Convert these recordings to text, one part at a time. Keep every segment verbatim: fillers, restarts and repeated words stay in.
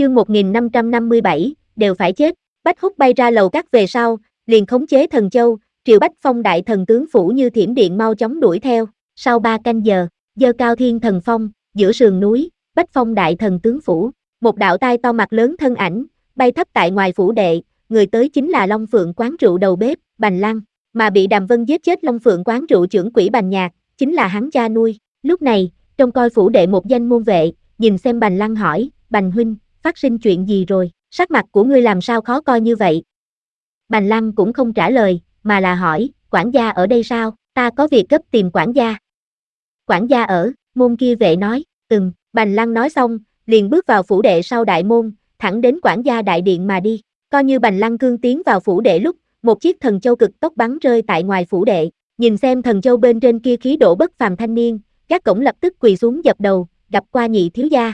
Chương một nghìn năm trăm năm mươi bảy, đều phải chết. Bách Húc bay ra lầu các về sau, liền khống chế thần châu, Triệu Bách Phong đại thần tướng phủ như thiểm điện mau chóng đuổi theo. Sau ba canh giờ, giơ cao thiên thần phong, giữa sườn núi, Bách Phong đại thần tướng phủ, một đạo tai to mặt lớn thân ảnh, bay thấp tại ngoài phủ đệ, người tới chính là Long Phượng quán rượu đầu bếp, Bành Lăng, mà bị Đàm Vân giết chết Long Phượng quán rượu trưởng quỹ Bành Nhạc, chính là hắn cha nuôi. Lúc này, trông coi phủ đệ một danh môn vệ, nhìn xem Bành Lăng hỏi, Bành huynh, phát sinh chuyện gì rồi, sắc mặt của ngươi làm sao khó coi như vậy? Bành Lăng cũng không trả lời, mà là hỏi, quản gia ở đây sao, ta có việc gấp tìm quản gia. Quản gia ở, môn kia vệ nói, ừm, Bành Lăng nói xong, liền bước vào phủ đệ sau đại môn, thẳng đến quản gia đại điện mà đi. Coi như Bành Lăng cương tiến vào phủ đệ lúc, một chiếc thần châu cực tốc bắn rơi tại ngoài phủ đệ, nhìn xem thần châu bên trên kia khí độ bất phàm thanh niên, các cổng lập tức quỳ xuống dập đầu, gặp qua nhị thiếu gia.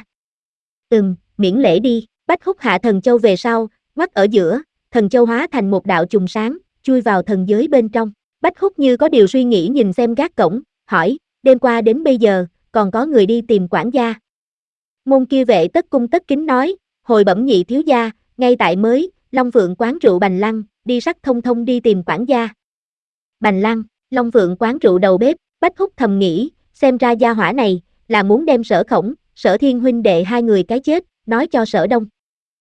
Ừm, miễn lễ đi. Bách Húc hạ thần châu về sau, ngoắt ở giữa, thần châu hóa thành một đạo chùm sáng, chui vào thần giới bên trong. Bách Húc như có điều suy nghĩ nhìn xem gác cổng, hỏi, đêm qua đến bây giờ, còn có người đi tìm quản gia. Môn kia vệ tất cung tất kính nói, hồi bẩm nhị thiếu gia, ngay tại mới, Long Phượng quán rượu Bành Lăng, đi sắc thông thông đi tìm quản gia. Bành Lăng, Long Phượng quán rượu đầu bếp, Bách Húc thầm nghĩ, xem ra gia hỏa này, là muốn đem Sở Khổng, Sở Thiên huynh đệ hai người cái chết, nói cho Sở Đông.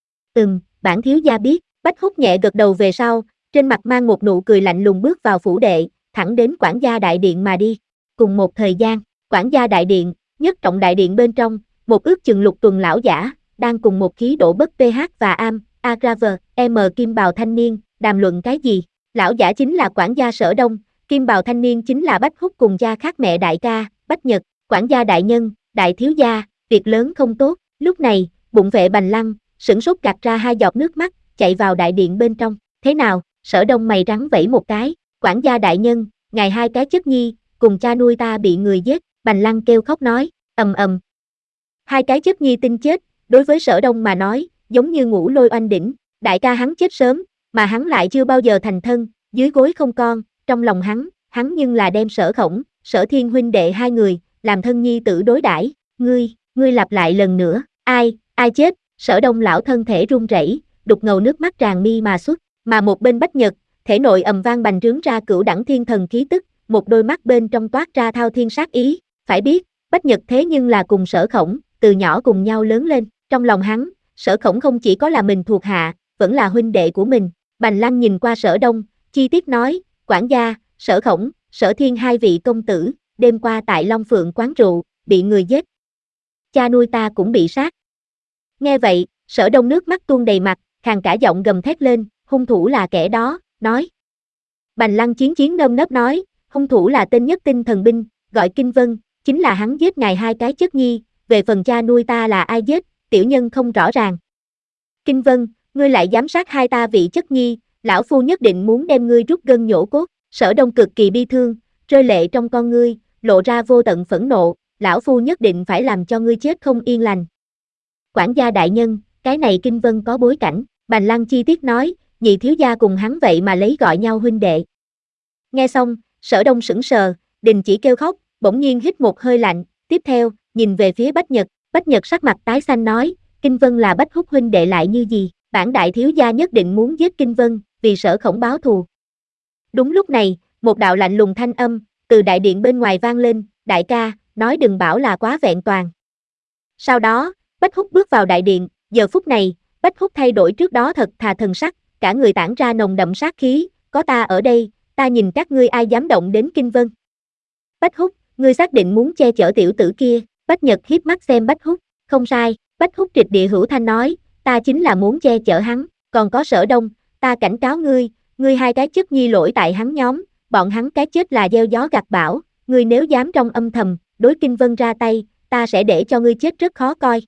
Ừm, bản thiếu gia biết. Bách Húc nhẹ gật đầu về sau, trên mặt mang một nụ cười lạnh lùng bước vào phủ đệ, thẳng đến quản gia đại điện mà đi. Cùng một thời gian, quản gia đại điện, nhất trọng đại điện bên trong, một ước chừng lục tuần lão giả, đang cùng một khí độ bất pH và am, Agraver, M kim bào thanh niên, đàm luận cái gì? Lão giả chính là quản gia Sở Đông, kim bào thanh niên chính là Bách Húc cùng gia khác mẹ đại ca, Bách Nhật, quản gia đại nhân, đại thiếu gia, việc lớn không tốt. Lúc này, bụng vệ Bành Lăng, sửng sốt gạt ra hai giọt nước mắt, chạy vào đại điện bên trong. Thế nào? Sở Đông mày rắn vẫy một cái, quản gia đại nhân, ngài hai cái chất nhi, cùng cha nuôi ta bị người giết. Bành Lăng kêu khóc nói, ầm ầm. Hai cái chất nhi tin chết, đối với Sở Đông mà nói, giống như ngũ lôi oanh đỉnh, đại ca hắn chết sớm, mà hắn lại chưa bao giờ thành thân, dưới gối không con, trong lòng hắn, hắn nhưng là đem Sở Khổng, Sở Thiên huynh đệ hai người, làm thân nhi tử đối đãi. Ngươi, ngươi lặp lại lần nữa, ai, ai chết? Sở Đông lão thân thể run rẩy, đục ngầu nước mắt tràn mi mà xuất, mà một bên Bách Nhật, thể nội ầm vang bành trướng ra cửu đẳng thiên thần khí tức, một đôi mắt bên trong toát ra thao thiên sát ý, phải biết, Bách Nhật thế nhưng là cùng Sở Khổng, từ nhỏ cùng nhau lớn lên, trong lòng hắn, Sở Khổng không chỉ có là mình thuộc hạ, vẫn là huynh đệ của mình. Bành Lăng nhìn qua Sở Đông, chi tiết nói, quản gia, Sở Khổng, Sở Thiên hai vị công tử, đêm qua tại Long Phượng quán rượu, bị người giết. Cha nuôi ta cũng bị sát. Nghe vậy, Sở Đông nước mắt tuôn đầy mặt, khàn cả giọng gầm thét lên, hung thủ là kẻ đó, nói. Bành Lăng chiến chiến nơm nớp nói, hung thủ là tên nhất tinh thần binh, gọi Kinh Vân, chính là hắn giết ngài hai cái chất nhi, về phần cha nuôi ta là ai giết, tiểu nhân không rõ ràng. Kinh Vân, ngươi lại giám sát hai ta vị chất nhi, lão phu nhất định muốn đem ngươi rút gân nhổ cốt. Sở Đông cực kỳ bi thương, rơi lệ trong con ngươi, lộ ra vô tận phẫn nộ, lão phu nhất định phải làm cho ngươi chết không yên lành. Quản gia đại nhân, cái này Kinh Vân có bối cảnh, Bành Lăng chi tiết nói, nhị thiếu gia cùng hắn vậy mà lấy gọi nhau huynh đệ. Nghe xong, Sở Đông sững sờ, đình chỉ kêu khóc, bỗng nhiên hít một hơi lạnh, tiếp theo, nhìn về phía Bách Nhật, Bách Nhật sắc mặt tái xanh nói, Kinh Vân là Bách Húc huynh đệ lại như gì, bản đại thiếu gia nhất định muốn giết Kinh Vân, vì Sở Khổng báo thù. Đúng lúc này, một đạo lạnh lùng thanh âm, từ đại điện bên ngoài vang lên, đại ca, nói đừng bảo là quá vẹn toàn. Sau đó, Bách Húc bước vào đại điện, giờ phút này, Bách Húc thay đổi trước đó thật thà thần sắc, cả người tản ra nồng đậm sát khí, có ta ở đây, ta nhìn các ngươi ai dám động đến Kinh Vân. Bách Húc, ngươi xác định muốn che chở tiểu tử kia, Bách Nhật hiếp mắt xem Bách Húc, không sai, Bách Húc trịch địa hữu thanh nói, ta chính là muốn che chở hắn, còn có Sở Đông, ta cảnh cáo ngươi, ngươi hai cái chất nhi lỗi tại hắn nhóm, bọn hắn cái chết là gieo gió gặt bão, ngươi nếu dám trong âm thầm, đối Kinh Vân ra tay, ta sẽ để cho ngươi chết rất khó coi.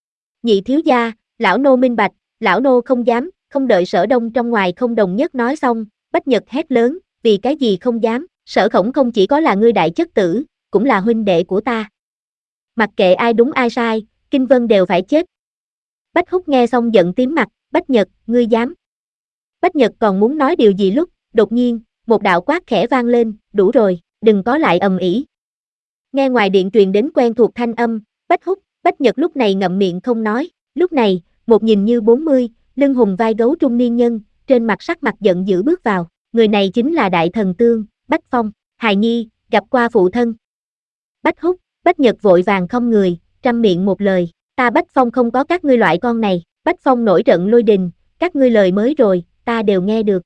Nhị thiếu gia, lão nô minh bạch, lão nô không dám, không đợi Sở Đông trong ngoài không đồng nhất nói xong, Bách Nhật hét lớn, vì cái gì không dám, Sở Khổng không chỉ có là ngươi đại chất tử, cũng là huynh đệ của ta. Mặc kệ ai đúng ai sai, Kinh Vân đều phải chết. Bách Húc nghe xong giận tím mặt, Bách Nhật, ngươi dám. Bách Nhật còn muốn nói điều gì lúc, đột nhiên, một đạo quát khẽ vang lên, đủ rồi, đừng có lại ầm ĩ. Nghe ngoài điện truyền đến quen thuộc thanh âm, Bách Húc, Bách Nhật lúc này ngậm miệng không nói, lúc này, một nhìn như bốn mươi, lưng hùng vai gấu trung niên nhân, trên mặt sắc mặt giận dữ bước vào, người này chính là đại thần tương, Bách Phong, hài nhi, gặp qua phụ thân. Bách Húc, Bách Nhật vội vàng không người, trăm miệng một lời, ta Bách Phong không có các ngươi loại con này, Bách Phong nổi trận lôi đình, các ngươi lời mới rồi, ta đều nghe được.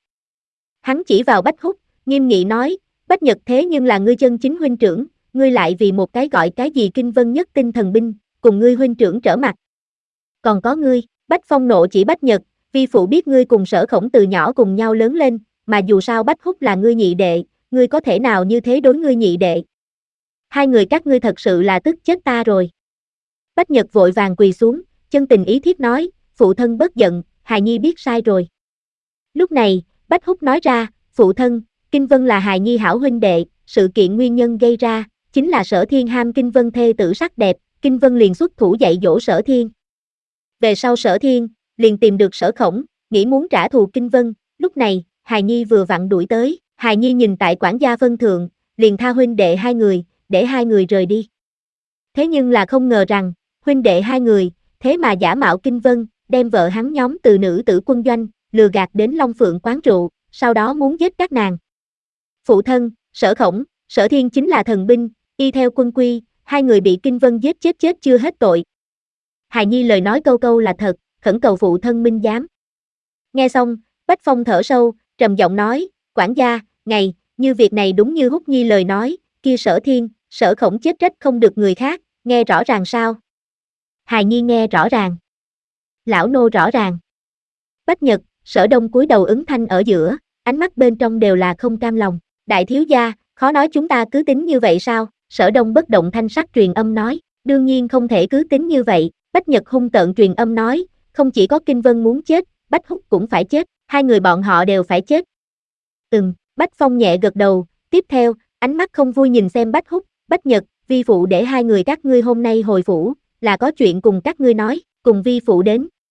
Hắn chỉ vào Bách Húc, nghiêm nghị nói, Bách Nhật thế nhưng là ngươi chân chính huynh trưởng, ngươi lại vì một cái gọi cái gì kinh vân nhất tinh thần binh, cùng ngươi huynh trưởng trở mặt. Còn có ngươi, Bách Phong nộ chỉ Bách Nhật, vi phụ biết ngươi cùng Sở Khổng từ nhỏ cùng nhau lớn lên, mà dù sao Bách Húc là ngươi nhị đệ, ngươi có thể nào như thế đối ngươi nhị đệ. Hai người các ngươi thật sự là tức chết ta rồi. Bách Nhật vội vàng quỳ xuống, chân tình ý thiết nói, phụ thân bất giận, hài nhi biết sai rồi. Lúc này, Bách Húc nói ra, phụ thân, Kinh Vân là hài nhi hảo huynh đệ, sự kiện nguyên nhân gây ra, chính là Sở Thiên ham Kinh Vân thê tử sắc đẹp, Kinh Vân liền xuất thủ dạy dỗ Sở Thiên. Về sau Sở Thiên, liền tìm được Sở Khổng, nghĩ muốn trả thù Kinh Vân, lúc này, hài nhi vừa vặn đuổi tới, hài nhi nhìn tại quản gia phân thượng, liền tha huynh đệ hai người, để hai người rời đi. Thế nhưng là không ngờ rằng, huynh đệ hai người, thế mà giả mạo Kinh Vân, đem vợ hắn nhóm từ nữ tử quân doanh, lừa gạt đến Long Phượng quán rượu, sau đó muốn giết các nàng. Phụ thân, Sở Khổng, Sở Thiên chính là thần binh, y theo quân quy, hai người bị Kinh Vân giết chết chết chưa hết tội. Hài nhi lời nói câu câu là thật, khẩn cầu phụ thân minh giám. Nghe xong, Bách Phong thở sâu, trầm giọng nói, quản gia, ngày, như việc này đúng như Húc Nhi lời nói, kia Sở Thiên, Sở Khổng chết trách không được người khác, nghe rõ ràng sao? Hài nhi nghe rõ ràng. Lão nô rõ ràng. Bách Nhật, Sở Đông cúi đầu ứng thanh ở giữa, ánh mắt bên trong đều là không cam lòng. Đại thiếu gia, khó nói chúng ta cứ tính như vậy sao? Sở Đông bất động thanh sắc truyền âm nói, đương nhiên không thể cứ tính như vậy. Bách Nhật hung tợn truyền âm nói, không chỉ có Kinh Vân muốn chết, Bách Húc cũng phải chết, hai người bọn họ đều phải chết. Ừm, Bách Phong nhẹ gật đầu, tiếp theo, ánh mắt không vui nhìn xem Bách Húc, Bách Nhật, vi phụ để hai người các ngươi hôm nay hồi phủ, là có chuyện cùng các ngươi nói, cùng vi phụ đến.